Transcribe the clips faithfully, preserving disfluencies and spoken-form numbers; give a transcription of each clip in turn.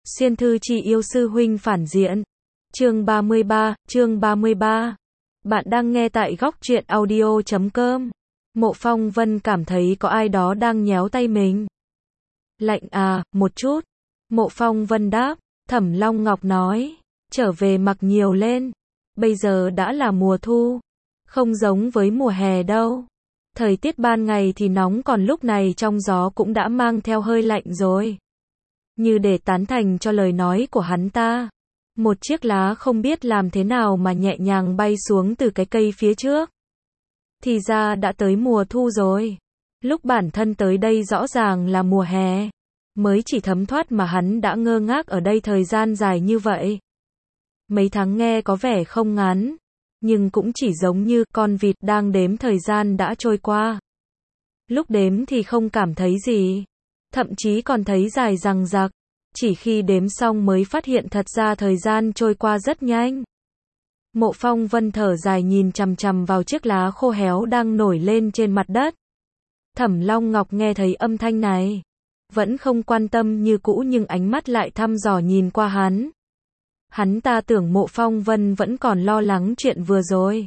Xuyên thư chi yêu sư huynh phản diện. Chương ba mươi ba, chương ba mươi ba. Bạn đang nghe tại góc truyện audio chấm com. Mộ Phong Vân cảm thấy có ai đó đang nhéo tay mình. Lạnh à, một chút. Mộ Phong Vân đáp. Thẩm Long Ngọc nói. Trở về mặc nhiều lên. Bây giờ đã là mùa thu. Không giống với mùa hè đâu. Thời tiết ban ngày thì nóng, còn lúc này trong gió cũng đã mang theo hơi lạnh rồi. Như để tán thành cho lời nói của hắn ta. Một chiếc lá không biết làm thế nào mà nhẹ nhàng bay xuống từ cái cây phía trước. Thì ra đã tới mùa thu rồi. Lúc bản thân tới đây rõ ràng là mùa hè. Mới chỉ thấm thoát mà hắn đã ngơ ngác ở đây thời gian dài như vậy. Mấy tháng nghe có vẻ không ngắn. Nhưng cũng chỉ giống như con vịt đang đếm thời gian đã trôi qua. Lúc đếm thì không cảm thấy gì. Thậm chí còn thấy dài dằng dặc. Chỉ khi đếm xong mới phát hiện thật ra thời gian trôi qua rất nhanh. Mộ Phong Vân thở dài nhìn chằm chằm vào chiếc lá khô héo đang nổi lên trên mặt đất. Thẩm Long Ngọc nghe thấy âm thanh này. Vẫn không quan tâm như cũ nhưng ánh mắt lại thăm dò nhìn qua hắn. Hắn ta tưởng Mộ Phong Vân vẫn còn lo lắng chuyện vừa rồi.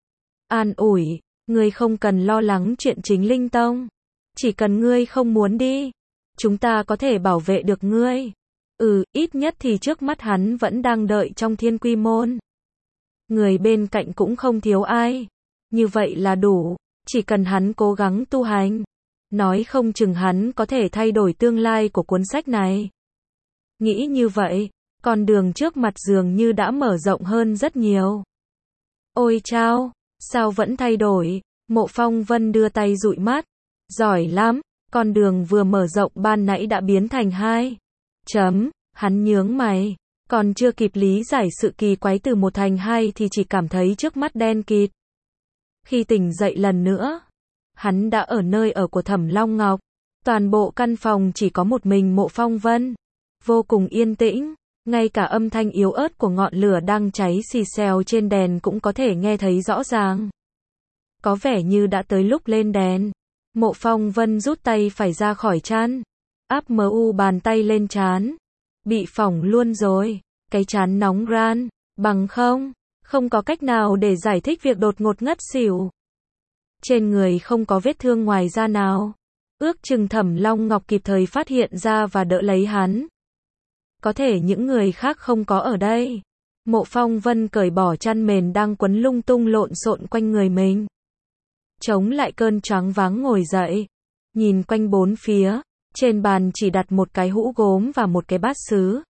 An ủi, ngươi không cần lo lắng chuyện Chính Linh Tông. Chỉ cần ngươi không muốn đi, chúng ta có thể bảo vệ được ngươi. Ừ, ít nhất thì trước mắt hắn vẫn đang đợi trong Thiên Quy Môn. Người bên cạnh cũng không thiếu ai. Như vậy là đủ, chỉ cần hắn cố gắng tu hành. Nói không chừng hắn có thể thay đổi tương lai của cuốn sách này. Nghĩ như vậy, con đường trước mặt dường như đã mở rộng hơn rất nhiều. Ôi chao, sao vẫn thay đổi? Mộ Phong Vân đưa tay dụi mắt. Giỏi lắm, con đường vừa mở rộng ban nãy đã biến thành hai. Chấm, hắn nhướng mày. Còn chưa kịp lý giải sự kỳ quái từ một thành hai thì chỉ cảm thấy trước mắt đen kịt. Khi tỉnh dậy lần nữa, hắn đã ở nơi ở của Thẩm Long Ngọc. Toàn bộ căn phòng chỉ có một mình Mộ Phong Vân. Vô cùng yên tĩnh. Ngay cả âm thanh yếu ớt của ngọn lửa đang cháy xì xèo trên đèn cũng có thể nghe thấy rõ ràng. Có vẻ như đã tới lúc lên đèn. Mộ Phong Vân rút tay phải ra khỏi chăn. Áp mờ u bàn tay lên trán. Bị phỏng luôn rồi. Cái trán nóng ran. Bằng không. Không có cách nào để giải thích việc đột ngột ngất xỉu. Trên người không có vết thương ngoài da nào. Ước chừng Thẩm Long Ngọc kịp thời phát hiện ra và đỡ lấy hắn. Có thể những người khác không có ở đây. Mộ Phong Vân cởi bỏ chăn mền đang quấn lung tung lộn xộn quanh người mình. Chống lại cơn choáng váng ngồi dậy. Nhìn quanh bốn phía. Trên bàn chỉ đặt một cái hũ gốm và một cái bát sứ.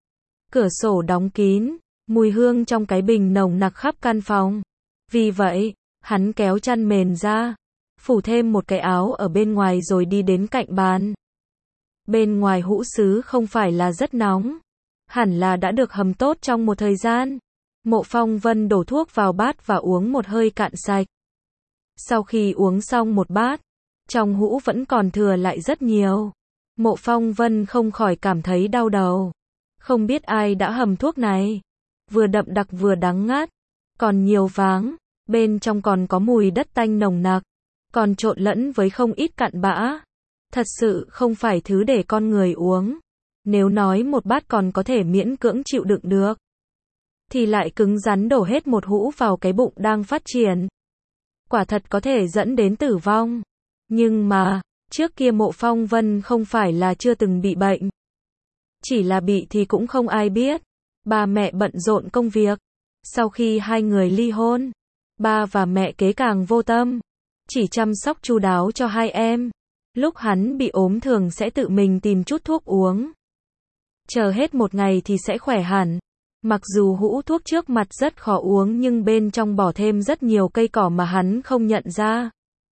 Cửa sổ đóng kín. Mùi hương trong cái bình nồng nặc khắp căn phòng. Vì vậy, hắn kéo chăn mền ra. Phủ thêm một cái áo ở bên ngoài rồi đi đến cạnh bàn. Bên ngoài hũ sứ không phải là rất nóng. Hẳn là đã được hầm tốt trong một thời gian. Mộ Phong Vân đổ thuốc vào bát và uống một hơi cạn sạch. Sau khi uống xong một bát, trong hũ vẫn còn thừa lại rất nhiều. Mộ Phong Vân không khỏi cảm thấy đau đầu. Không biết ai đã hầm thuốc này. Vừa đậm đặc vừa đắng ngát. Còn nhiều váng. Bên trong còn có mùi đất tanh nồng nặc. Còn trộn lẫn với không ít cặn bã. Thật sự không phải thứ để con người uống. Nếu nói một bát còn có thể miễn cưỡng chịu đựng được, thì lại cứng rắn đổ hết một hũ vào cái bụng đang phát triển. Quả thật có thể dẫn đến tử vong. Nhưng mà, trước kia Mộ Phong Vân không phải là chưa từng bị bệnh. Chỉ là bị thì cũng không ai biết. Ba mẹ bận rộn công việc. Sau khi hai người ly hôn, ba và mẹ kế càng vô tâm. Chỉ chăm sóc chu đáo cho hai em. Lúc hắn bị ốm thường sẽ tự mình tìm chút thuốc uống. Chờ hết một ngày thì sẽ khỏe hẳn. Mặc dù hũ thuốc trước mặt rất khó uống nhưng bên trong bỏ thêm rất nhiều cây cỏ mà hắn không nhận ra.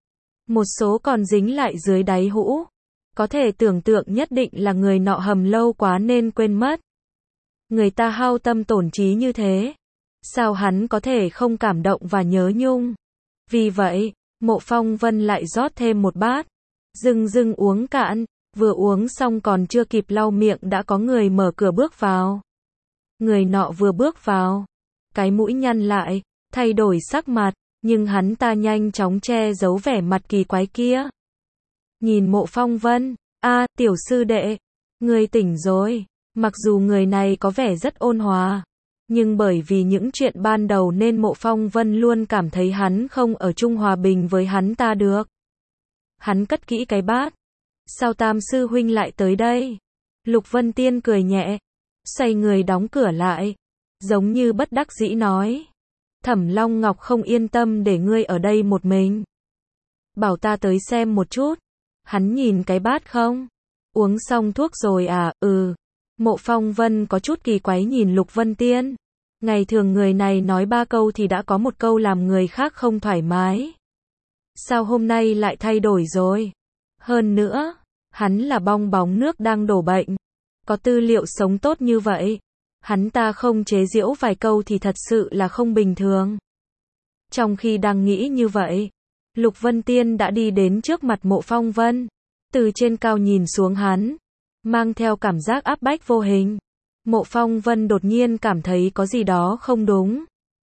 Một số còn dính lại dưới đáy hũ. Có thể tưởng tượng nhất định là người nọ hầm lâu quá nên quên mất. Người ta hao tâm tổn trí như thế. Sao hắn có thể không cảm động và nhớ nhung? Vì vậy, Mộ Phong Vân lại rót thêm một bát. Dưng dưng uống cạn, vừa uống xong còn chưa kịp lau miệng đã có người mở cửa bước vào. Người nọ vừa bước vào, cái mũi nhăn lại, thay đổi sắc mặt, nhưng hắn ta nhanh chóng che giấu vẻ mặt kỳ quái kia. Nhìn Mộ Phong Vân, a, tiểu sư đệ, ngươi tỉnh rồi. Mặc dù người này có vẻ rất ôn hòa, nhưng bởi vì những chuyện ban đầu nên Mộ Phong Vân luôn cảm thấy hắn không ở chung hòa bình với hắn ta được. Hắn cất kỹ cái bát. Sao Tam sư huynh lại tới đây? Lục Vân Tiên cười nhẹ, xoay người đóng cửa lại, giống như bất đắc dĩ nói. Thẩm Long Ngọc không yên tâm để ngươi ở đây một mình. Bảo ta tới xem một chút. Hắn nhìn cái bát không? Uống xong thuốc rồi à? Ừ. Mộ Phong Vân có chút kỳ quái nhìn Lục Vân Tiên. Ngày thường người này nói ba câu thì đã có một câu làm người khác không thoải mái. Sao hôm nay lại thay đổi rồi? Hơn nữa, hắn là bong bóng nước đang đổ bệnh. Có tư liệu sống tốt như vậy. Hắn ta không chế giễu vài câu thì thật sự là không bình thường. Trong khi đang nghĩ như vậy, Lục Vân Tiên đã đi đến trước mặt Mộ Phong Vân. Từ trên cao nhìn xuống hắn, mang theo cảm giác áp bách vô hình. Mộ Phong Vân đột nhiên cảm thấy có gì đó không đúng.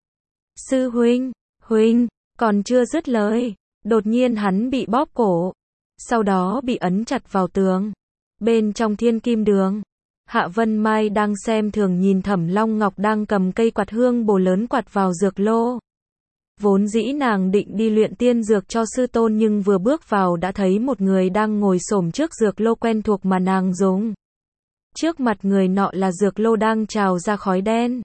Sư huynh, huynh, còn chưa dứt lời, đột nhiên hắn bị bóp cổ, sau đó bị ấn chặt vào tường. Bên trong Thiên Kim Đường, Hạ Vân Mai đang xem thường nhìn Thẩm Long Ngọc đang cầm cây quạt hương bồ lớn quạt vào dược lô. Vốn dĩ nàng định đi luyện tiên dược cho sư tôn nhưng vừa bước vào đã thấy một người đang ngồi xổm trước dược lô quen thuộc mà nàng dùng. Trước mặt người nọ là dược lô đang trào ra khói đen.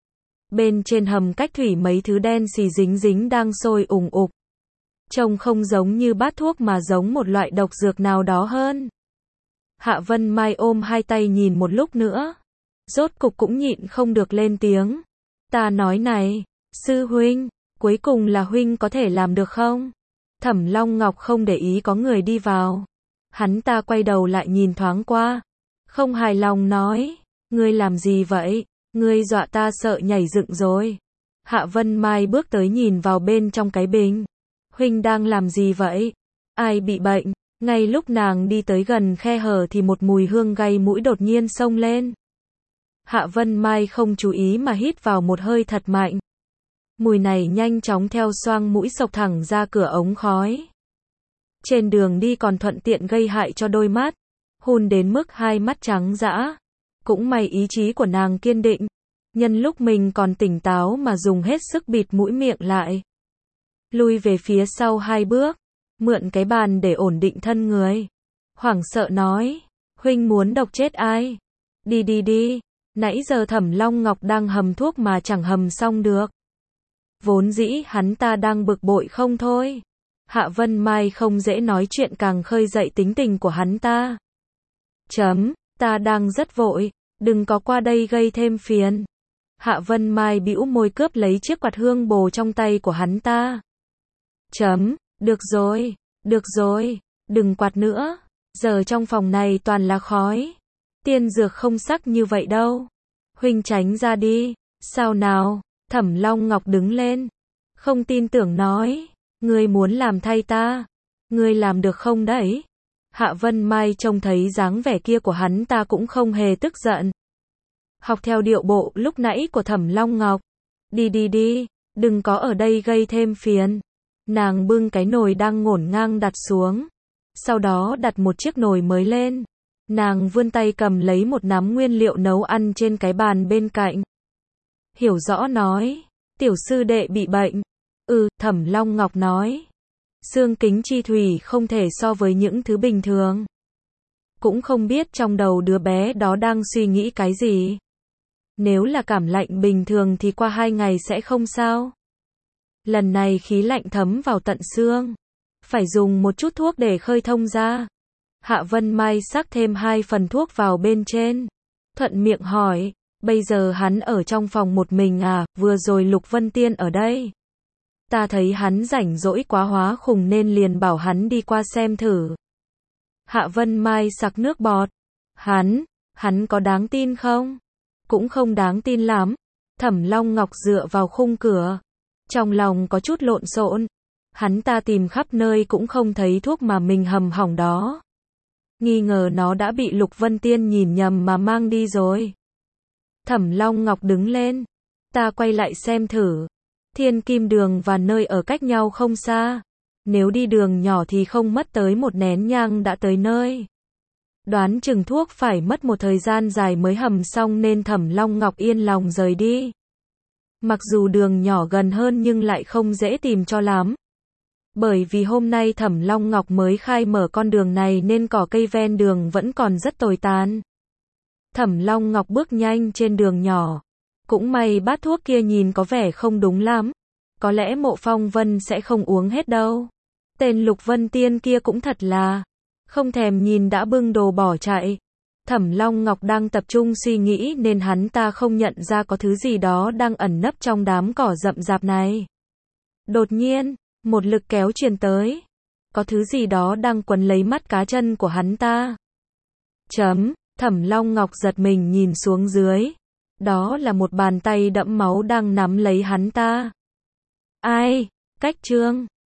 Bên trên hầm cách thủy mấy thứ đen xì dính dính đang sôi ủng ục. Trông không giống như bát thuốc mà giống một loại độc dược nào đó hơn. Hạ Vân Mai ôm hai tay nhìn một lúc nữa. Rốt cục cũng nhịn không được lên tiếng. Ta nói này, sư huynh, cuối cùng là huynh có thể làm được không? Thẩm Long Ngọc không để ý có người đi vào. Hắn ta quay đầu lại nhìn thoáng qua. Không hài lòng nói, ngươi làm gì vậy? Ngươi dọa ta sợ nhảy dựng rồi. Hạ Vân Mai bước tới nhìn vào bên trong cái bình. Huynh đang làm gì vậy? Ai bị bệnh? Ngay lúc nàng đi tới gần khe hở thì một mùi hương gây mũi đột nhiên xông lên. Hạ Vân Mai không chú ý mà hít vào một hơi thật mạnh. Mùi này nhanh chóng theo xoang mũi xộc thẳng ra cửa ống khói. Trên đường đi còn thuận tiện gây hại cho đôi mắt, hun đến mức hai mắt trắng dã. Cũng may ý chí của nàng kiên định, nhân lúc mình còn tỉnh táo mà dùng hết sức bịt mũi miệng lại. Lui về phía sau hai bước, mượn cái bàn để ổn định thân người. Hoảng sợ nói, huynh muốn độc chết ai? Đi đi đi, nãy giờ Thẩm Long Ngọc đang hầm thuốc mà chẳng hầm xong được. Vốn dĩ hắn ta đang bực bội không thôi. Hạ Vân Mai không dễ nói chuyện càng khơi dậy tính tình của hắn ta. Chấm, ta đang rất vội, đừng có qua đây gây thêm phiền. Hạ Vân Mai bĩu môi cướp lấy chiếc quạt hương bồ trong tay của hắn ta. Chấm, được rồi, được rồi, đừng quạt nữa, giờ trong phòng này toàn là khói. Tiên dược không sắc như vậy đâu. Huynh tránh ra đi, sao nào? Thẩm Long Ngọc đứng lên, không tin tưởng nói, ngươi muốn làm thay ta, ngươi làm được không đấy? Hạ Vân Mai trông thấy dáng vẻ kia của hắn ta cũng không hề tức giận. Học theo điệu bộ lúc nãy của Thẩm Long Ngọc. Đi đi đi, đừng có ở đây gây thêm phiền. Nàng bưng cái nồi đang ngổn ngang đặt xuống. Sau đó đặt một chiếc nồi mới lên. Nàng vươn tay cầm lấy một nắm nguyên liệu nấu ăn trên cái bàn bên cạnh. Hiểu rõ nói, tiểu sư đệ bị bệnh. Ừ, Thẩm Long Ngọc nói. Xương kính chi thủy không thể so với những thứ bình thường. Cũng không biết trong đầu đứa bé đó đang suy nghĩ cái gì. Nếu là cảm lạnh bình thường thì qua hai ngày sẽ không sao. Lần này khí lạnh thấm vào tận xương. Phải dùng một chút thuốc để khơi thông ra. Hạ Vân Mai sắc thêm hai phần thuốc vào bên trên. Thuận miệng hỏi, bây giờ hắn ở trong phòng một mình à, vừa rồi Lục Vân Tiên ở đây. Ta thấy hắn rảnh rỗi quá hóa khùng nên liền bảo hắn đi qua xem thử. Hạ Vân Mai sặc nước bọt. Hắn, hắn có đáng tin không? Cũng không đáng tin lắm. Thẩm Long Ngọc dựa vào khung cửa. Trong lòng có chút lộn xộn. Hắn ta tìm khắp nơi cũng không thấy thuốc mà mình hầm hỏng đó. Nghi ngờ nó đã bị Lục Vân Tiên nhìn nhầm mà mang đi rồi. Thẩm Long Ngọc đứng lên. Ta quay lại xem thử. Thiên Kim Đường và nơi ở cách nhau không xa. Nếu đi đường nhỏ thì không mất tới một nén nhang đã tới nơi. Đoán chừng thuốc phải mất một thời gian dài mới hầm xong nên Thẩm Long Ngọc yên lòng rời đi. Mặc dù đường nhỏ gần hơn nhưng lại không dễ tìm cho lắm. Bởi vì hôm nay Thẩm Long Ngọc mới khai mở con đường này nên cỏ cây ven đường vẫn còn rất tồi tàn. Thẩm Long Ngọc bước nhanh trên đường nhỏ. Cũng may bát thuốc kia nhìn có vẻ không đúng lắm. Có lẽ Mộ Phong Vân sẽ không uống hết đâu. Tên Lục Vân Tiên kia cũng thật là không thèm nhìn đã bưng đồ bỏ chạy. Thẩm Long Ngọc đang tập trung suy nghĩ nên hắn ta không nhận ra có thứ gì đó đang ẩn nấp trong đám cỏ rậm rạp này. Đột nhiên, một lực kéo truyền tới. Có thứ gì đó đang quấn lấy mắt cá chân của hắn ta. Chấm, Thẩm Long Ngọc giật mình nhìn xuống dưới. Đó là một bàn tay đẫm máu đang nắm lấy hắn ta. Ai? Cách Trương.